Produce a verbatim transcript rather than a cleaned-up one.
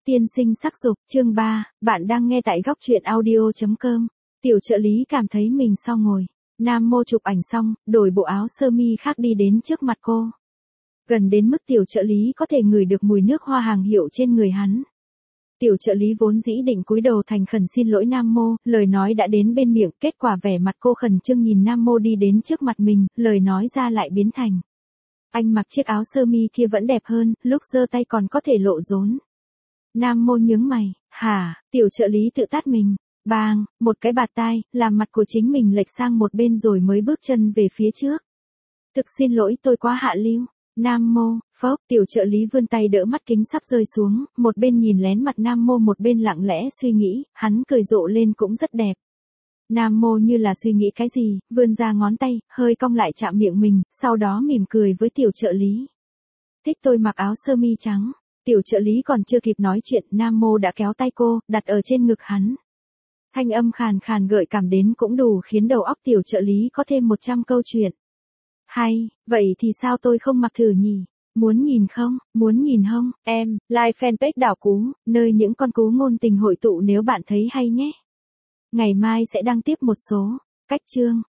Tiên sinh sắc dục, chương ba, bạn đang nghe tại góc truyện audio chấm com. Tiểu trợ lý cảm thấy mình sau ngồi. Nam Mô chụp ảnh xong, đổi bộ áo sơ mi khác đi đến trước mặt cô. Gần đến mức tiểu trợ lý có thể ngửi được mùi nước hoa hàng hiệu trên người hắn. Tiểu trợ lý vốn dĩ định cúi đầu thành khẩn xin lỗi Nam Mô, lời nói đã đến bên miệng, kết quả vẻ mặt cô khẩn trương nhìn Nam Mô đi đến trước mặt mình, lời nói ra lại biến thành. Anh mặc chiếc áo sơ mi kia vẫn đẹp hơn, lúc giơ tay còn có thể lộ rốn. Nam Mô nhướng mày, hả, tiểu trợ lý tự tát mình, bang, một cái bạt tai, làm mặt của chính mình lệch sang một bên rồi mới bước chân về phía trước. Thực xin lỗi tôi quá hạ lưu. Nam Mô, phốc, tiểu trợ lý vươn tay đỡ mắt kính sắp rơi xuống, một bên nhìn lén mặt Nam Mô một bên lặng lẽ suy nghĩ, hắn cười rộ lên cũng rất đẹp. Nam Mô như là suy nghĩ cái gì, vươn ra ngón tay, hơi cong lại chạm miệng mình, sau đó mỉm cười với tiểu trợ lý. Thích tôi mặc áo sơ mi trắng. Tiểu trợ lý còn chưa kịp nói chuyện, Nam Mô đã kéo tay cô, đặt ở trên ngực hắn. Thanh âm khàn khàn gợi cảm đến cũng đủ khiến đầu óc tiểu trợ lý có thêm một trăm câu chuyện. Hay, vậy thì sao tôi không mặc thử nhỉ? Muốn nhìn không? Muốn nhìn không? Em, like fanpage Đảo Cú, nơi những con cú ngôn tình hội tụ nếu bạn thấy hay nhé. Ngày mai sẽ đăng tiếp một số. Cách chương.